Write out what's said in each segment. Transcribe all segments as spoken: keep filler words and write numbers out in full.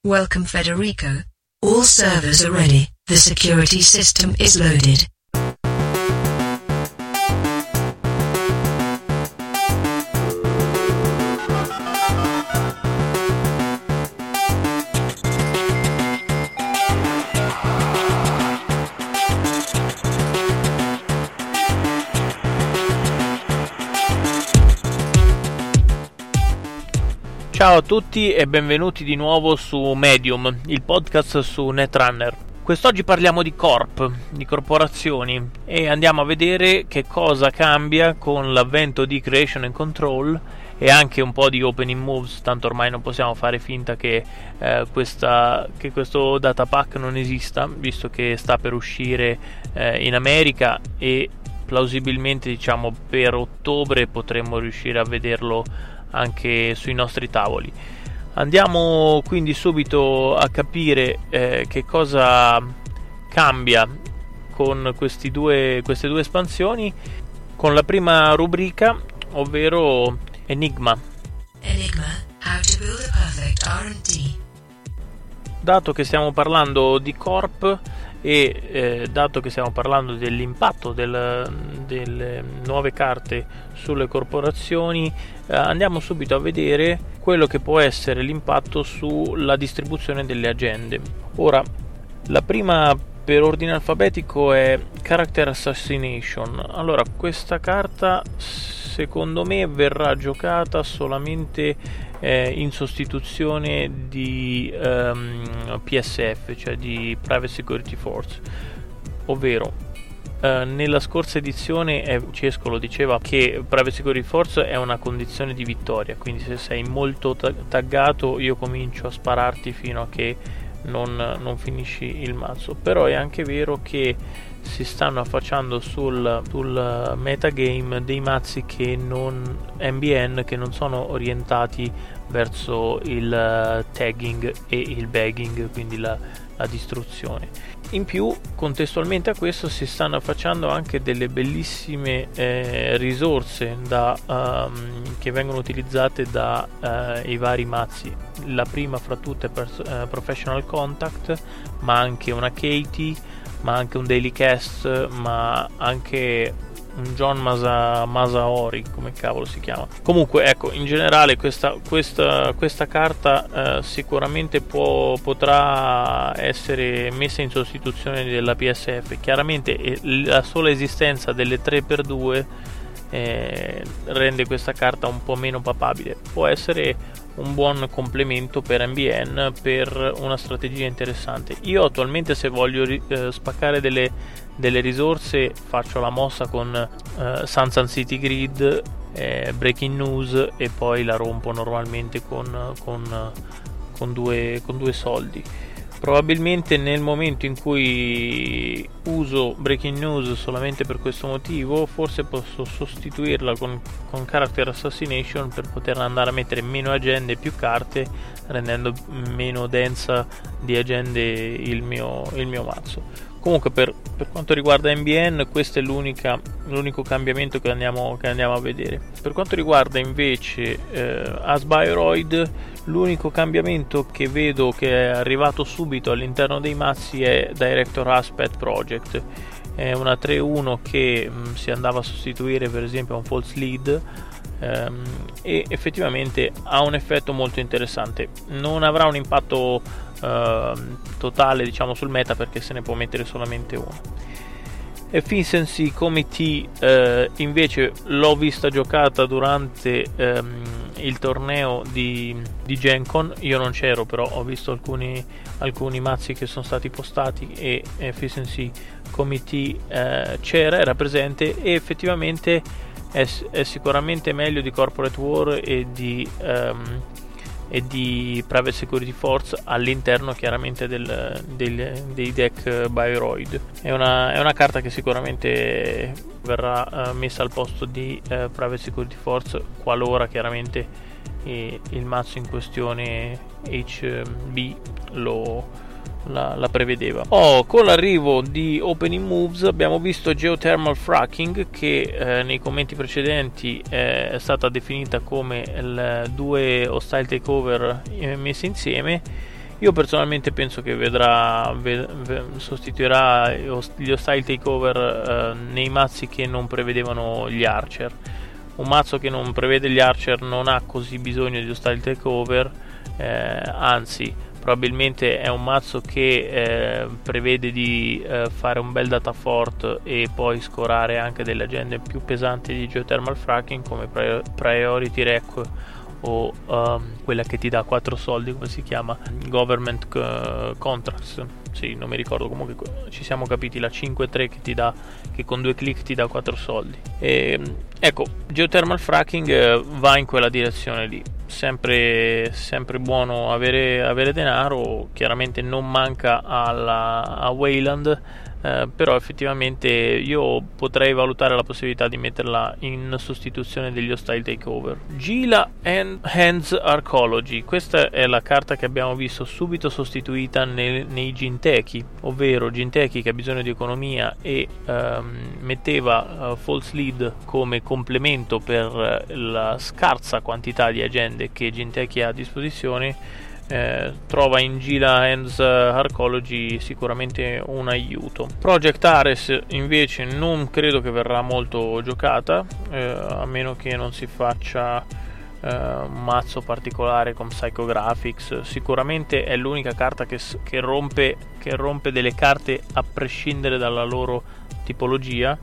Welcome Federico. All servers are ready. The security system is loaded. Ciao a tutti e benvenuti di nuovo su Medium, il podcast su Netrunner. Quest'oggi parliamo di corp, di corporazioni, e andiamo a vedere che cosa cambia con l'avvento di Creation and Control e anche un po' di Opening Moves, tanto ormai non possiamo fare finta che, eh, questa, che questo data pack non esista, visto che sta per uscire eh, in America e plausibilmente, diciamo, per ottobre potremmo riuscire a vederlo anche sui nostri tavoli. Andiamo quindi subito a capire eh, che cosa cambia con questi due, queste due espansioni, con la prima rubrica, ovvero Enigma. Enigma, how to build a perfect R and D. Dato che stiamo parlando di corp e eh, dato che stiamo parlando dell'impatto del, delle nuove carte sulle corporazioni, eh, andiamo subito a vedere quello che può essere l'impatto sulla distribuzione delle agende. Ora, la prima per ordine alfabetico è Character Assassination. Allora, questa carta secondo me verrà giocata solamente eh, in sostituzione di um, P S F, cioè di Private Security Force, ovvero Uh, nella scorsa edizione eh, Cesco lo diceva che Private Security Force è una condizione di vittoria, quindi se sei molto ta- taggato io comincio a spararti fino a che non, non finisci il mazzo. Però è anche vero che si stanno affacciando sul, sul metagame dei mazzi che non M B N, che non sono orientati verso il tagging e il bagging, quindi la, la distruzione. In più, contestualmente a questo, si stanno affacciando anche delle bellissime eh, risorse da, um, che vengono utilizzate dai uh, vari mazzi. La prima fra tutte è pers- uh, Professional Contact, ma anche una Katie, ma anche un Daily Cast, ma anche un John Masa, Masaori, come cavolo si chiama. Comunque, ecco, in generale questa, questa, questa carta eh, sicuramente può, potrà essere messa in sostituzione della P S F. Chiaramente eh, la sola esistenza delle tre per due eh, rende questa carta un po' meno papabile. Può essere un buon complemento per M B N, per una strategia interessante. Io attualmente, se voglio eh, spaccare delle, delle risorse, faccio la mossa con eh, Sun Sun City Grid, eh, Breaking News, e poi la rompo normalmente con, con, con, due, con due soldi. Probabilmente nel momento in cui uso Breaking News solamente per questo motivo, forse posso sostituirla con, con Character Assassination per poter andare a mettere meno agende e più carte, rendendo meno densa di agende il mio, il mio mazzo. Comunque, per, per quanto riguarda M B N, questo è l'unica, l'unico cambiamento che andiamo, che andiamo a vedere. Per quanto riguarda invece eh, Asbioroid, l'unico cambiamento che vedo che è arrivato subito all'interno dei mazzi è Director Aspect Project. È una tre uno che mh, si andava a sostituire per esempio a un False Lead, ehm, e effettivamente ha un effetto molto interessante. Non avrà un impatto eh, totale, diciamo, sul meta, perché se ne può mettere solamente uno. Efficiency Committee eh, invece l'ho vista giocata durante ehm, il torneo di, di Gen Con. Io non c'ero, però ho visto alcuni, alcuni mazzi che sono stati postati e Efficiency Committee eh, c'era, era presente, e effettivamente è, è sicuramente meglio di Corporate War e di, um, e di Private Security Force all'interno chiaramente del, del, dei deck Bioroid. È una, è una carta che sicuramente verrà uh, messa al posto di uh, Private Security Force qualora chiaramente eh, il mazzo in questione H B lo La, la prevedeva. Oh, con l'arrivo di Opening Moves abbiamo visto Geothermal Fracking, che eh, nei commenti precedenti eh, è stata definita come il due hostile takeover eh, messi insieme, Io personalmente penso che vedrà ve, ve, sostituirà gli hostile takeover eh, nei mazzi che non prevedevano gli archer. Un mazzo che non prevede gli archer non ha così bisogno di hostile takeover, eh, anzi probabilmente è un mazzo che eh, prevede di eh, fare un bel data fort e poi scorare anche delle agende più pesanti di geothermal fracking come priority rec o um, quella che ti dà quattro soldi, come si chiama, government uh, contracts, sì, non mi ricordo, comunque ci siamo capiti, la cinque tre che ti dà, che con due clic ti dà quattro soldi. E, ecco, geothermal fracking eh, va in quella direzione lì, sempre, sempre buono avere, avere denaro, chiaramente non manca alla, a Wayland. Eh, però effettivamente io potrei valutare la possibilità di metterla in sostituzione degli hostile takeover. Gila and Hands Arcology, questa è la carta che abbiamo visto subito sostituita nel, nei Jinteki, ovvero Jinteki che ha bisogno di economia e ehm, metteva uh, False Lead come complemento per la scarsa quantità di agende che Jinteki ha a disposizione. Eh, trova in Gila Hands Arcology sicuramente un aiuto. Project Ares invece non credo che verrà molto giocata, eh, a meno che non si faccia eh, un mazzo particolare con Psychographics. Sicuramente è l'unica carta che, che, rompe, che rompe delle carte a prescindere dalla loro tipologia,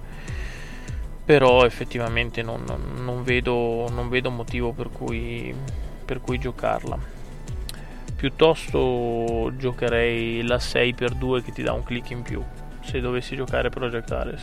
però effettivamente non, non, vedo, non vedo motivo per cui, per cui giocarla. Piuttosto giocherei la sei per due che ti dà un click in più se dovessi giocare Project Ares.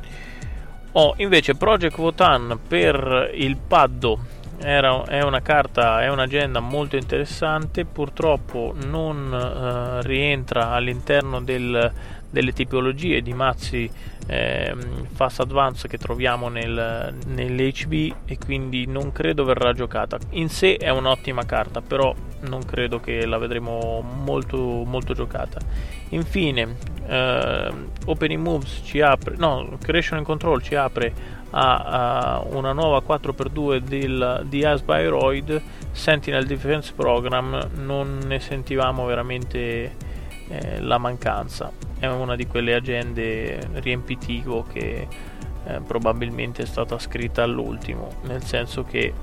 Oh, invece Project Votan per il Paddo era, è una carta, è un'agenda molto interessante, purtroppo non eh, rientra all'interno del, delle tipologie di mazzi eh, Fast Advance che troviamo nel, nell'H B e quindi non credo verrà giocata. In sé è un'ottima carta, però non credo che la vedremo molto, molto giocata. Infine eh, Opening Moves ci apre, no, Creation and Control ci apre a, a una nuova quattro per due del, di Asbyroid. Sentinel Defense Program non ne sentivamo veramente eh, la mancanza, è una di quelle agende riempitivo che eh, probabilmente è stata scritta all'ultimo, nel senso che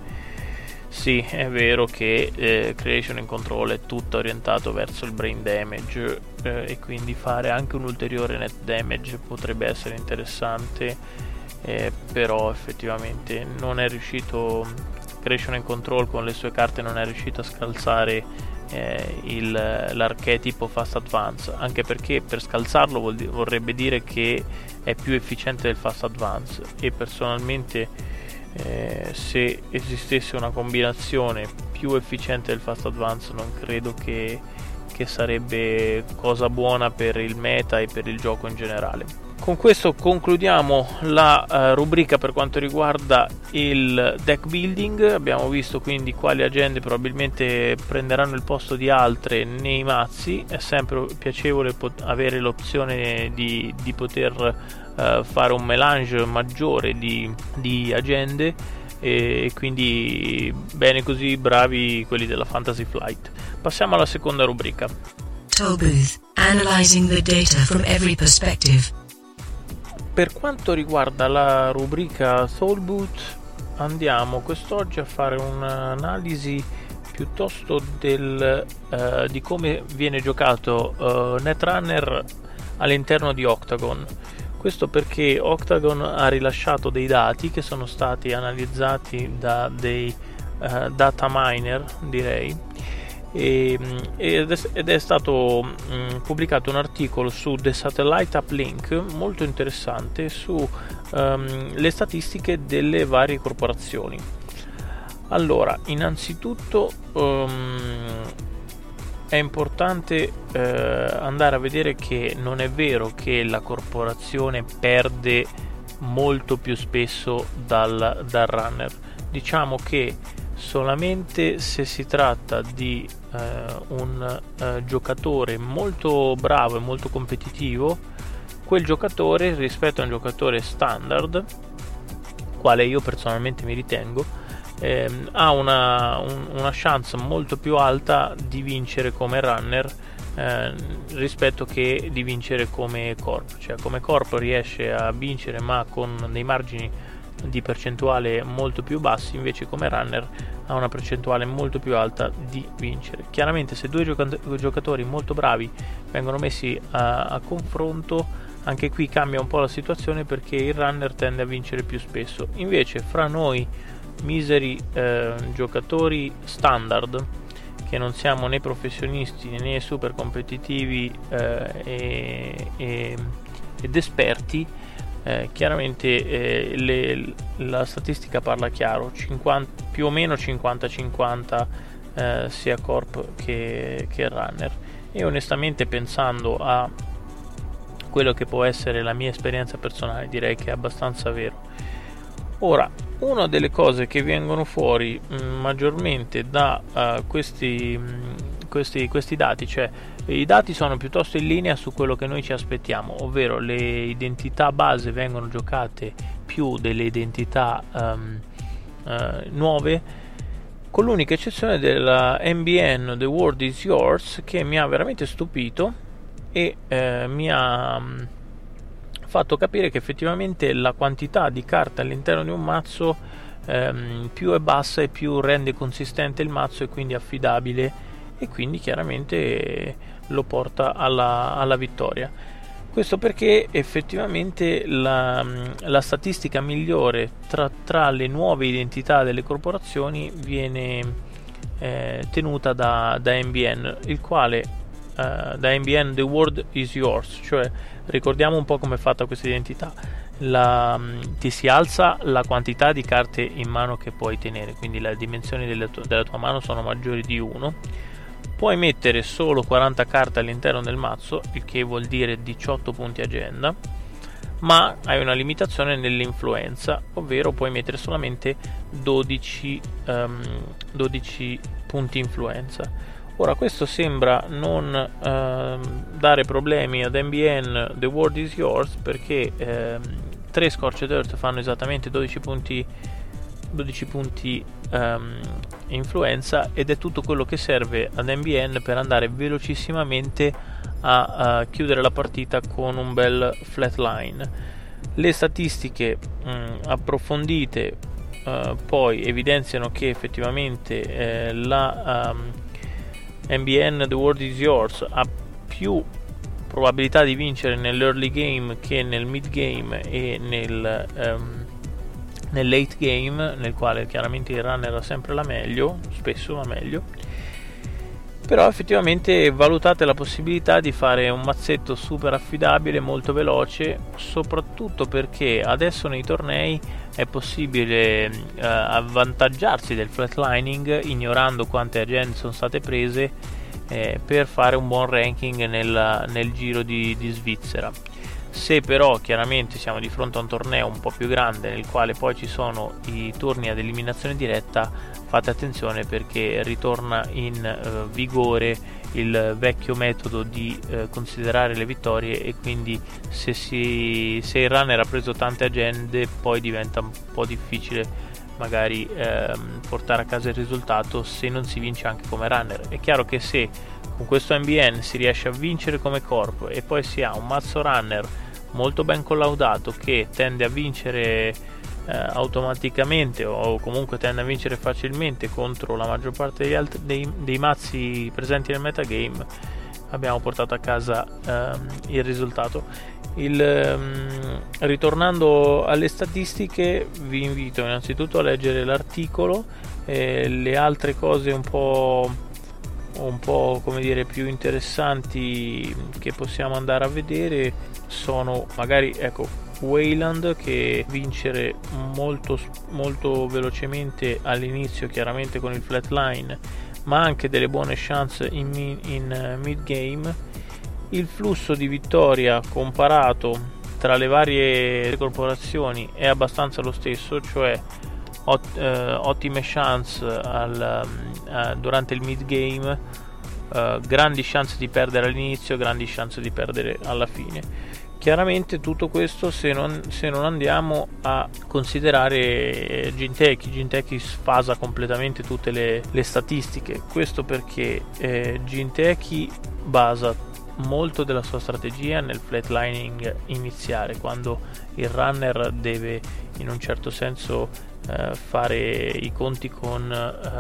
sì, è vero che eh, Creation and Control è tutto orientato verso il brain damage eh, e quindi fare anche un ulteriore net damage potrebbe essere interessante, eh, però effettivamente non è riuscito, Creation and Control con le sue carte non è riuscito a scalzare eh, il, l'archetipo Fast Advance, anche perché per scalzarlo vuol di- vorrebbe dire che è più efficiente del Fast Advance, e personalmente Eh, se esistesse una combinazione più efficiente del Fast Advance non credo che, che sarebbe cosa buona per il meta e per il gioco in generale. Con questo concludiamo la uh, rubrica per quanto riguarda il deck building. Abbiamo visto quindi quali agende probabilmente prenderanno il posto di altre nei mazzi. È sempre piacevole pot- avere l'opzione di, di poter uh, fare un melange maggiore di, di agende, e quindi bene così, bravi quelli della Fantasy Flight. Passiamo alla seconda rubrica. Tollbooth, analyzing the data from every perspective. Per quanto riguarda la rubrica Tollbooth, andiamo quest'oggi a fare un'analisi piuttosto del, uh, di come viene giocato uh, Netrunner all'interno di Octagon. Questo perché Octagon ha rilasciato dei dati che sono stati analizzati da dei uh, data miner, direi, e, ed, è, ed è stato mh, pubblicato un articolo su The Satellite Uplink molto interessante su um, le statistiche delle varie corporazioni. Allora, innanzitutto um, è importante eh, andare a vedere che non è vero che la corporazione perde molto più spesso dal, dal runner. Diciamo che solamente se si tratta di eh, un eh, giocatore molto bravo e molto competitivo, quel giocatore rispetto a un giocatore standard, quale io personalmente mi ritengo, ehm, ha una, un, una chance molto più alta di vincere come runner eh, rispetto che di vincere come corp. Cioè come corp riesce a vincere ma con dei margini di percentuale molto più bassi, invece come runner ha una percentuale molto più alta di vincere. Chiaramente se due gioca- giocatori molto bravi vengono messi a, a confronto, anche qui cambia un po' la situazione, perché il runner tende a vincere più spesso. Invece fra noi miseri eh, giocatori standard, che non siamo né professionisti né super competitivi eh, e, e, ed esperti, Eh, chiaramente eh, le, la statistica parla chiaro, cinquanta, più o meno cinquanta cinquanta eh, sia corp che, che runner, e onestamente pensando a quello che può essere la mia esperienza personale direi che è abbastanza vero. Ora, una delle cose che vengono fuori mh, maggiormente da uh, questi, mh, questi, questi dati, cioè i dati sono piuttosto in linea su quello che noi ci aspettiamo, ovvero le identità base vengono giocate più delle identità um, uh, nuove, con l'unica eccezione della M B N The World Is Yours, che mi ha veramente stupito e uh, mi ha um, fatto capire che effettivamente la quantità di carte all'interno di un mazzo um, più è bassa e più rende consistente il mazzo e quindi affidabile, e quindi chiaramente lo porta alla, alla vittoria. Questo perché effettivamente la, la statistica migliore tra, tra le nuove identità delle corporazioni viene eh, tenuta da, da M B N, il quale eh, da M B N The World Is Yours, cioè ricordiamo un po' come è fatta questa identità. La, ti si alza la quantità di carte in mano che puoi tenere, quindi le dimensioni delle tu- della tua mano sono maggiori di uno. Puoi mettere solo quaranta carte all'interno del mazzo, il che vuol dire diciotto punti agenda, ma hai una limitazione nell'influenza, ovvero puoi mettere solamente dodici, um, dodici punti influenza. Ora, questo sembra non uh, dare problemi ad M B N The World Is Yours, perché uh, tre Scorched Earth fanno esattamente dodici punti dodici punti um, influenza, ed è tutto quello che serve ad M B N per andare velocissimamente a, a chiudere la partita con un bel flatline. Le statistiche mh, approfondite uh, poi evidenziano che effettivamente eh, la um, M B N The World Is Yours ha più probabilità di vincere nell'early game che nel mid game e nel um, nel late game, nel quale chiaramente il runner ha sempre la meglio, spesso la meglio. Però effettivamente valutate la possibilità di fare un mazzetto super affidabile, molto veloce, soprattutto perché adesso nei tornei è possibile eh, avvantaggiarsi del flatlining ignorando quante agende sono state prese eh, per fare un buon ranking nel, nel giro di, di Svizzera. Se però chiaramente siamo di fronte a un torneo un po' più grande, nel quale poi ci sono i turni ad eliminazione diretta, fate attenzione perché ritorna in eh, vigore il vecchio metodo di eh, considerare le vittorie, e quindi se, si, se il runner ha preso tante agende poi diventa un po' difficile magari ehm, portare a casa il risultato se non si vince anche come runner. È chiaro che se con questo M B N si riesce a vincere come corpo e poi si ha un mazzo runner molto ben collaudato che tende a vincere eh, automaticamente, o comunque tende a vincere facilmente contro la maggior parte degli altri, dei, dei mazzi presenti nel metagame, abbiamo portato a casa ehm, il risultato. Il, ehm, ritornando alle statistiche, vi invito innanzitutto a leggere l'articolo, e le altre cose un po' un po' come dire più interessanti che possiamo andare a vedere sono magari, ecco, Wayland, che vincere molto molto velocemente all'inizio, chiaramente con il flatline, ma anche delle buone chance in, in uh, mid game. Il flusso di vittoria comparato tra le varie corporazioni è abbastanza lo stesso, cioè ot- eh, ottime chance al, uh, durante il mid game, uh, grandi chance di perdere all'inizio, grandi chance di perdere alla fine. Chiaramente tutto questo se non, se non andiamo a considerare Jinteki. Jinteki sfasa completamente tutte le, le statistiche, questo perché eh, Jinteki basa molto della sua strategia nel flatlining iniziale, quando il runner deve in un certo senso eh, fare i conti con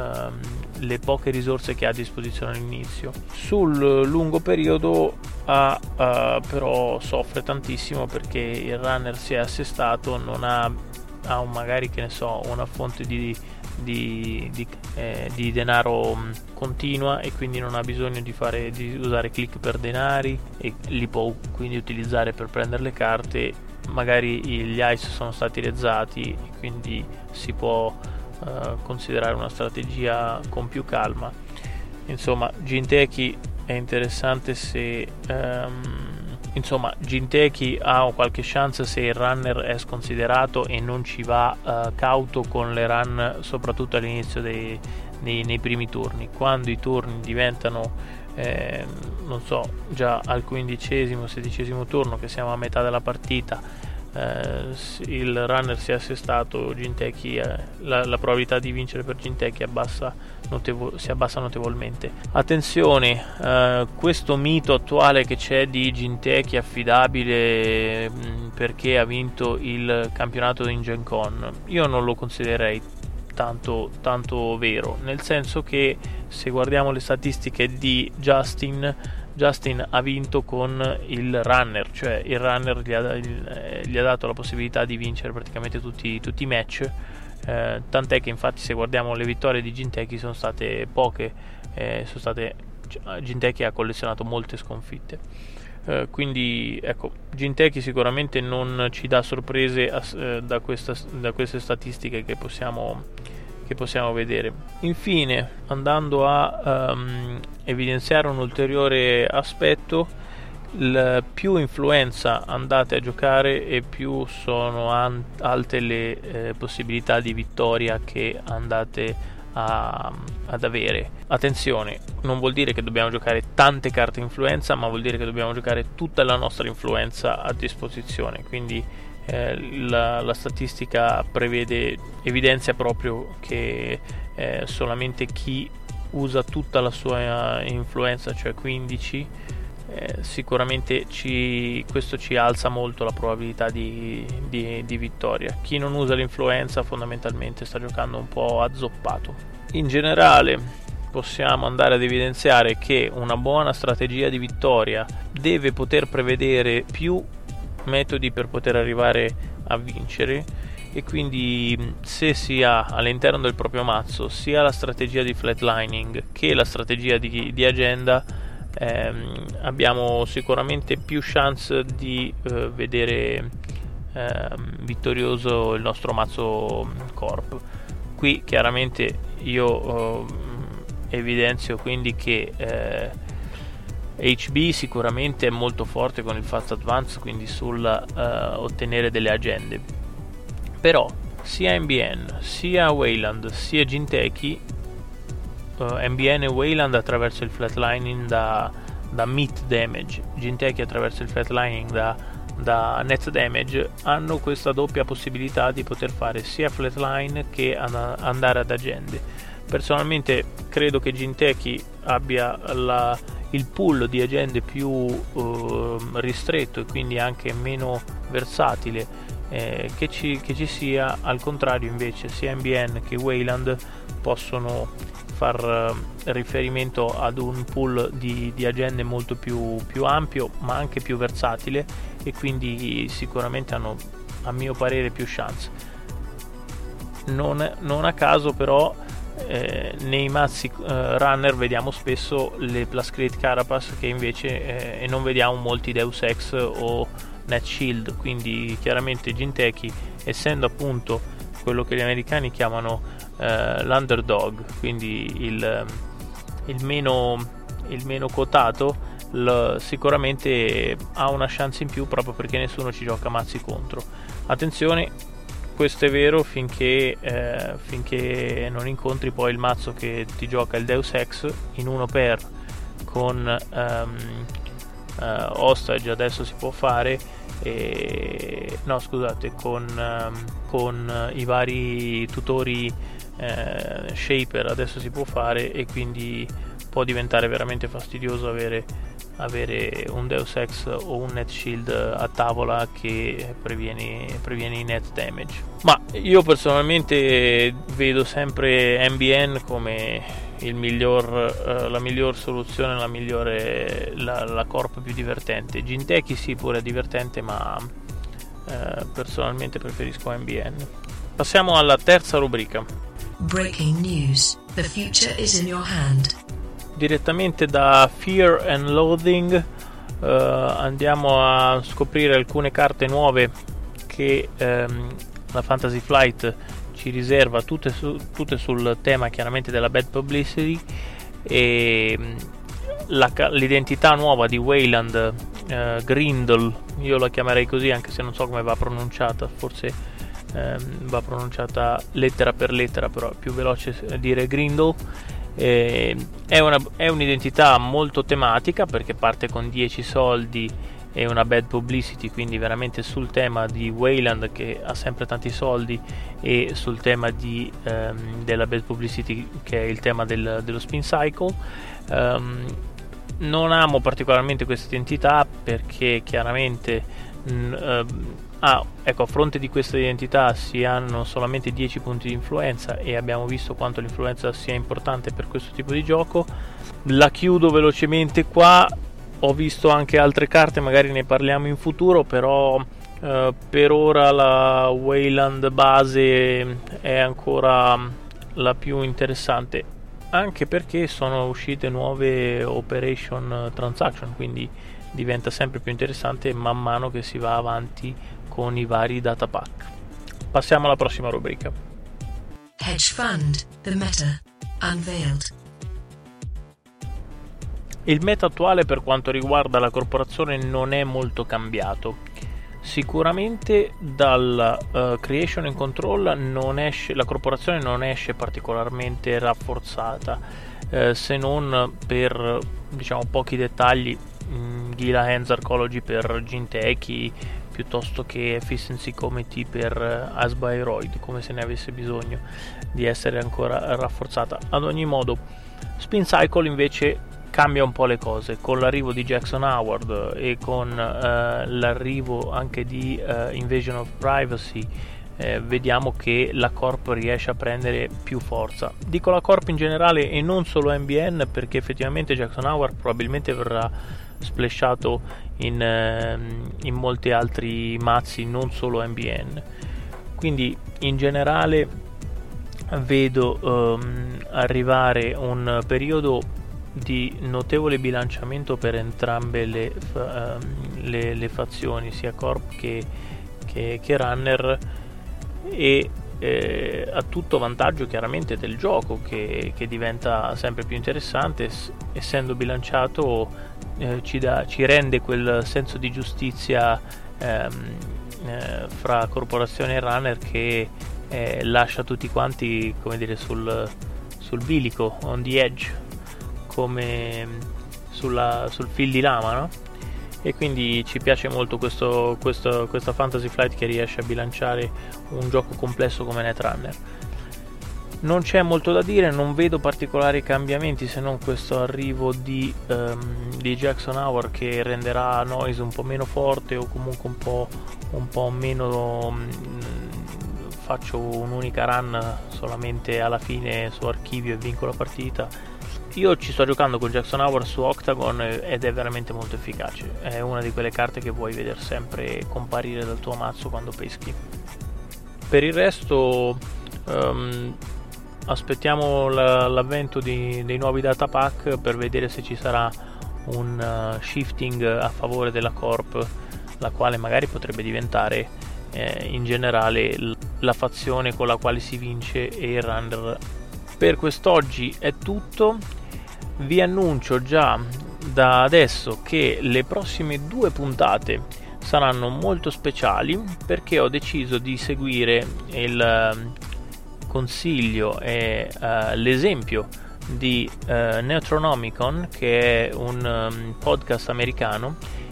eh, le poche risorse che ha a disposizione all'inizio. Sul lungo periodo ha, uh, però soffre tantissimo perché il runner si è assestato, non ha, ha un, magari che ne so una fonte di Di, di, eh, di denaro continua e quindi non ha bisogno di, fare, di usare click per denari e li può quindi utilizzare per prendere le carte. Magari gli ice sono stati rezzati e quindi si può eh, considerare una strategia con più calma. Insomma, Jinteki è interessante se ehm, insomma Jinteki ha qualche chance se il runner è sconsiderato e non ci va uh, cauto con le run, soprattutto all'inizio dei, nei, nei primi turni. Quando i turni diventano eh, non so, già al quindicesimo sedicesimo turno, che siamo a metà della partita, eh, il runner si è assestato, Jinteki, eh, la, la probabilità di vincere per Jinteki abbassa notevo- si abbassa notevolmente. Attenzione, eh, questo mito attuale che c'è di Jinteki affidabile mh, perché ha vinto il campionato in Gen Con, io non lo considererei tanto, tanto vero, nel senso che se guardiamo le statistiche di Justin Justin ha vinto con il runner, cioè il runner gli ha, gli ha dato la possibilità di vincere praticamente tutti, tutti i match, eh, tant'è che infatti se guardiamo le vittorie di Jinteki sono state poche, eh, sono state, Jinteki ha collezionato molte sconfitte, eh, quindi ecco, Jinteki sicuramente non ci dà sorprese eh, da, questa, da queste statistiche che possiamo che possiamo vedere. Infine, andando a um, evidenziare un ulteriore aspetto, il più influenza andate a giocare e più sono an- alte le eh, possibilità di vittoria che andate a, ad avere. Attenzione, non vuol dire che dobbiamo giocare tante carte influenza, ma vuol dire che dobbiamo giocare tutta la nostra influenza a disposizione, quindi La, la statistica prevede, evidenzia proprio che eh, solamente chi usa tutta la sua influenza, cioè quindici, eh, sicuramente ci, questo ci alza molto la probabilità di, di, di vittoria. Chi non usa l'influenza fondamentalmente sta giocando un po' azzoppato. In generale possiamo andare ad evidenziare che una buona strategia di vittoria deve poter prevedere più metodi per poter arrivare a vincere, e quindi se si ha all'interno del proprio mazzo sia la strategia di flatlining che la strategia di, di agenda, ehm, abbiamo sicuramente più chance di eh, vedere ehm, vittorioso il nostro mazzo corp. Qui chiaramente io eh, evidenzio quindi che eh, H B sicuramente è molto forte con il Fast Advance, quindi sul uh, ottenere delle agende, però sia M B N sia Wayland sia Jinteki, uh, M B N e Wayland attraverso il flatlining da, da meat damage, Jinteki attraverso il flatlining da, da net damage, hanno questa doppia possibilità di poter fare sia flatline che an- andare ad agende. Personalmente credo che Jinteki abbia la il pool di agende più uh, ristretto e quindi anche meno versatile eh, che, ci, che ci sia. Al contrario invece sia M B N che Wayland possono far uh, riferimento ad un pool di, di agende molto più, più ampio ma anche più versatile, e quindi sicuramente hanno, a mio parere, più chance. Non, non a caso però Eh, nei mazzi eh, runner vediamo spesso le plus crate carapace che invece eh, e non vediamo molti Deus Ex o Net Shield, quindi chiaramente Jinteki, essendo appunto quello che gli americani chiamano eh, l'underdog, quindi il, il meno il meno quotato, l- sicuramente ha una chance in più proprio perché nessuno ci gioca mazzi contro. Attenzione, questo è vero finché, eh, finché non incontri poi il mazzo che ti gioca il Deus Ex in uno per con um, hostage adesso si può fare, e, no scusate con, um, con i vari tutori uh, shaper adesso si può fare, e quindi può diventare veramente fastidioso avere, avere un Deus Ex o un Net Shield a tavola che previene, previene i net damage. Ma io personalmente vedo sempre M B N come il miglior, uh, la miglior soluzione, la migliore, la, la corp più divertente. Jinteki sì, pure è divertente, ma uh, personalmente preferisco M B N. Passiamo alla terza rubrica. Breaking news. The future is in your hand. Direttamente da Fear and Loathing uh, andiamo a scoprire alcune carte nuove che um, la Fantasy Flight ci riserva, tutte, su, tutte sul tema chiaramente della bad publicity, e la, l'identità nuova di Wayland, uh, Grindel, io la chiamerei così anche se non so come va pronunciata, forse um, va pronunciata lettera per lettera, però è più veloce dire Grindel. Eh, è, una, è un'identità molto tematica perché parte con dieci soldi e una bad publicity, quindi veramente sul tema di Wayland che ha sempre tanti soldi, e sul tema di, ehm, della bad publicity che è il tema del, dello spin cycle. Um, non amo particolarmente questa identità perché chiaramente mh, uh, ah, ecco, a fronte di questa identità si hanno solamente dieci punti di influenza, e abbiamo visto quanto l'influenza sia importante per questo tipo di gioco. La chiudo velocemente qua. Ho visto anche altre carte, magari ne parliamo in futuro, però uh, per ora la Wayland base è ancora la più interessante, anche perché sono uscite nuove operation transaction, quindi diventa sempre più interessante man mano che si va avanti con i vari data pack. Passiamo alla prossima rubrica. Hedge Fund, the meta, unveiled. Il meta attuale per quanto riguarda la corporazione non è molto cambiato. Sicuramente dal uh, Creation and Control non esce, la corporazione non esce particolarmente rafforzata, eh, se non per diciamo pochi dettagli, mh, Gila Hands Arcology per Jinteki piuttosto che Efficiency Committee per uh, Asbyroid, come se ne avesse bisogno di essere ancora rafforzata. Ad ogni modo, Spin Cycle invece cambia un po' le cose con l'arrivo di Jackson Howard e con uh, l'arrivo anche di uh, Invasion of Privacy. Eh, vediamo che la Corp riesce a prendere più forza. Dico la Corp in generale e non solo M B N, perché effettivamente Jackson Howard probabilmente verrà splashato in, uh, in molti altri mazzi, non solo M B N. Quindi in generale vedo um, arrivare un periodo di notevole bilanciamento per entrambe le, fa, um, le, le fazioni, sia Corp che, che, che Runner, e eh, a tutto vantaggio chiaramente del gioco che, che diventa sempre più interessante, s- essendo bilanciato eh, ci, da, ci rende quel senso di giustizia ehm, eh, fra corporazione e Runner che eh, lascia tutti quanti, come dire, sul, sul bilico, on the edge, come sulla, sul fil di lama, no? E quindi ci piace molto questo, questo, questa Fantasy Flight che riesce a bilanciare un gioco complesso come Netrunner. Non c'è molto da dire, non vedo particolari cambiamenti se non questo arrivo di, um, di Jackson Howard che renderà Noise un po' meno forte, o comunque un po', un po' meno um, faccio un'unica run solamente alla fine su archivio e vinco la partita. Io ci sto giocando con Jackson Howard su Octagon ed è veramente molto efficace. È una di quelle carte che vuoi vedere sempre comparire dal tuo mazzo quando peschi. Per il resto um, aspettiamo la, l'avvento di, dei nuovi data pack per vedere se ci sarà un uh, shifting a favore della Corp, la quale magari potrebbe diventare eh, in generale l- la fazione con la quale si vince e il runner. Per quest'oggi è tutto. Vi annuncio già da adesso che le prossime due puntate saranno molto speciali, perché ho deciso di seguire il consiglio e uh, l'esempio di uh, Neutronomicon, che è un um, podcast americano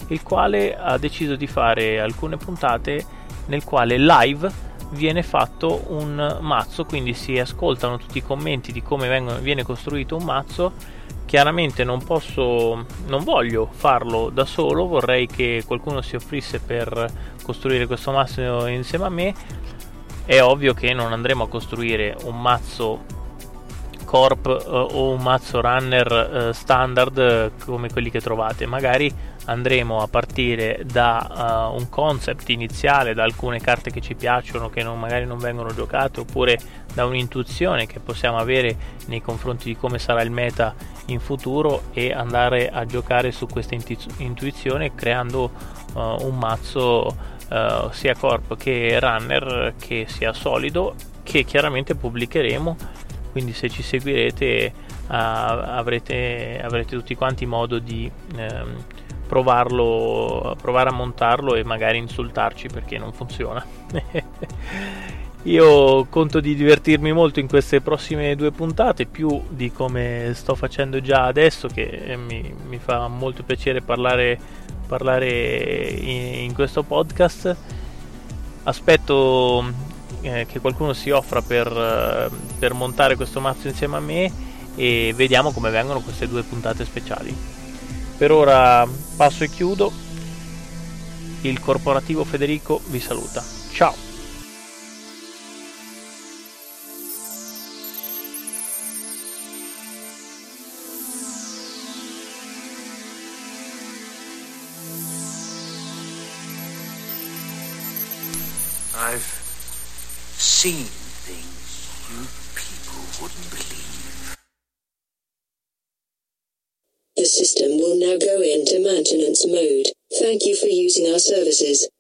il quale ha deciso di fare alcune puntate nel quale live viene fatto un mazzo, quindi si ascoltano tutti i commenti di come vengono, viene costruito un mazzo. Chiaramente non posso, non voglio farlo da solo, vorrei che qualcuno si offrisse per costruire questo mazzo insieme a me. È ovvio che non andremo a costruire un mazzo corp uh, o un mazzo runner uh, standard uh, come quelli che trovate, magari andremo a partire da uh, un concept iniziale, da alcune carte che ci piacciono che non, magari non vengono giocate, oppure da un'intuizione che possiamo avere nei confronti di come sarà il meta in futuro, e andare a giocare su questa intu- intuizione creando uh, un mazzo uh, sia corp che runner che sia solido, che chiaramente pubblicheremo. Quindi se ci seguirete uh, avrete, avrete tutti quanti modo di ehm, provarlo, provare a montarlo e magari insultarci perché non funziona. Io conto di divertirmi molto in queste prossime due puntate, più di come sto facendo già adesso, che mi, mi fa molto piacere parlare, parlare in, in questo podcast. Aspetto eh, che qualcuno si offra per, eh, per montare questo mazzo insieme a me, e vediamo come vengono queste due puntate speciali. Per ora passo e chiudo. Il corporativo Federico vi saluta. Ciao! I've seen things you people wouldn't believe. The system will now go into maintenance mode. Thank you for using our services.